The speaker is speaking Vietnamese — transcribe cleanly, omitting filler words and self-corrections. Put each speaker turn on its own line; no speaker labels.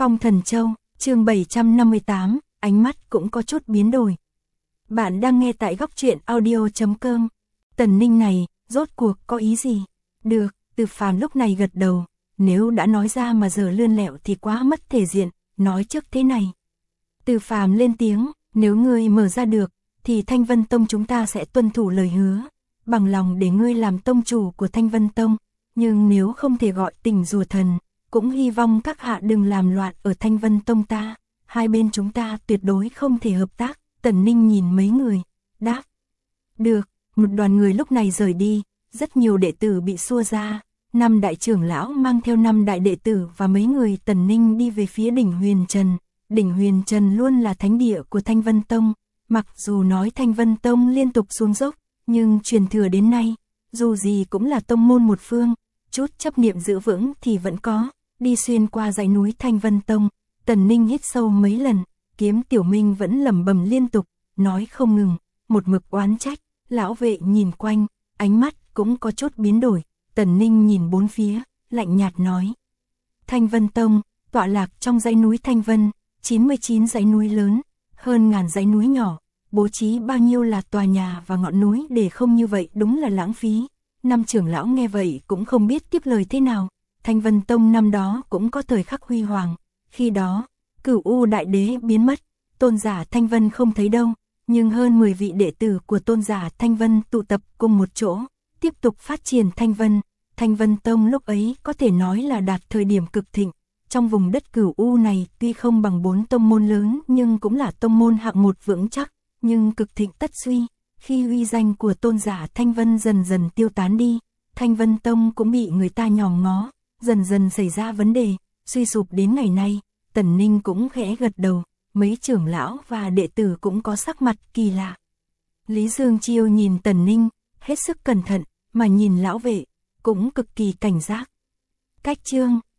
Phong Thần Châu, chương 758, ánh mắt cũng có chút biến đổi. Bạn đang nghe tại góc truyện audio.com. Tần Ninh này, rốt cuộc có ý gì? Được, Từ Phàm lúc này gật đầu, nếu đã nói ra mà giờ lươn lẹo thì quá mất thể diện, nói trước thế này. Từ Phàm lên tiếng, nếu ngươi mở ra được, thì Thanh Vân Tông chúng ta sẽ tuân thủ lời hứa, bằng lòng để ngươi làm tông chủ của Thanh Vân Tông, nhưng nếu không thể gọi tình rùa thần, cũng hy vọng các hạ đừng làm loạn ở Thanh Vân Tông ta, hai bên chúng ta tuyệt đối không thể hợp tác. Tần Ninh nhìn mấy người, đáp. Được, một đoàn người lúc này rời đi, rất nhiều đệ tử bị xua ra, 5 đại trưởng lão mang theo 5 đại đệ tử và mấy người Tần Ninh đi về phía đỉnh Huyền Trần. Đỉnh Huyền Trần luôn là thánh địa của Thanh Vân Tông, mặc dù nói Thanh Vân Tông liên tục xuống dốc, nhưng truyền thừa đến nay, dù gì cũng là tông môn một phương, chút chấp niệm giữ vững thì vẫn có. Đi xuyên qua dãy núi Thanh Vân Tông, Tần Ninh hít sâu mấy lần, Kiếm Tiểu Minh vẫn lẩm bẩm liên tục, nói không ngừng, một mực oán trách. Lão vệ nhìn quanh, ánh mắt cũng có chút biến đổi. Tần Ninh nhìn bốn phía, lạnh nhạt nói. Thanh Vân Tông, tọa lạc trong dãy núi Thanh Vân, 99 dãy núi lớn, hơn ngàn dãy núi nhỏ, bố trí bao nhiêu là tòa nhà và ngọn núi để không như vậy đúng là lãng phí. 5 trưởng lão nghe vậy cũng không biết tiếp lời thế nào. Thanh Vân Tông năm đó cũng có thời khắc huy hoàng, khi đó, Cửu U Đại Đế biến mất, tôn giả Thanh Vân không thấy đâu, nhưng hơn 10 vị đệ tử của tôn giả Thanh Vân tụ tập cùng một chỗ, tiếp tục phát triển Thanh Vân. Thanh Vân Tông lúc ấy có thể nói là đạt thời điểm cực thịnh, trong vùng đất Cửu U này tuy không bằng 4 tông môn lớn nhưng cũng là tông môn hạng một vững chắc, nhưng cực thịnh tất suy, khi uy danh của tôn giả Thanh Vân dần dần tiêu tán đi, Thanh Vân Tông cũng bị người ta nhòm ngó, dần dần xảy ra vấn đề, suy sụp đến ngày nay. Tần Ninh cũng khẽ gật đầu, mấy trưởng lão và đệ tử cũng có sắc mặt kỳ lạ. Lý Dương Chiêu nhìn Tần Ninh, hết sức cẩn thận, mà nhìn lão vệ, cũng cực kỳ cảnh giác. Cách chương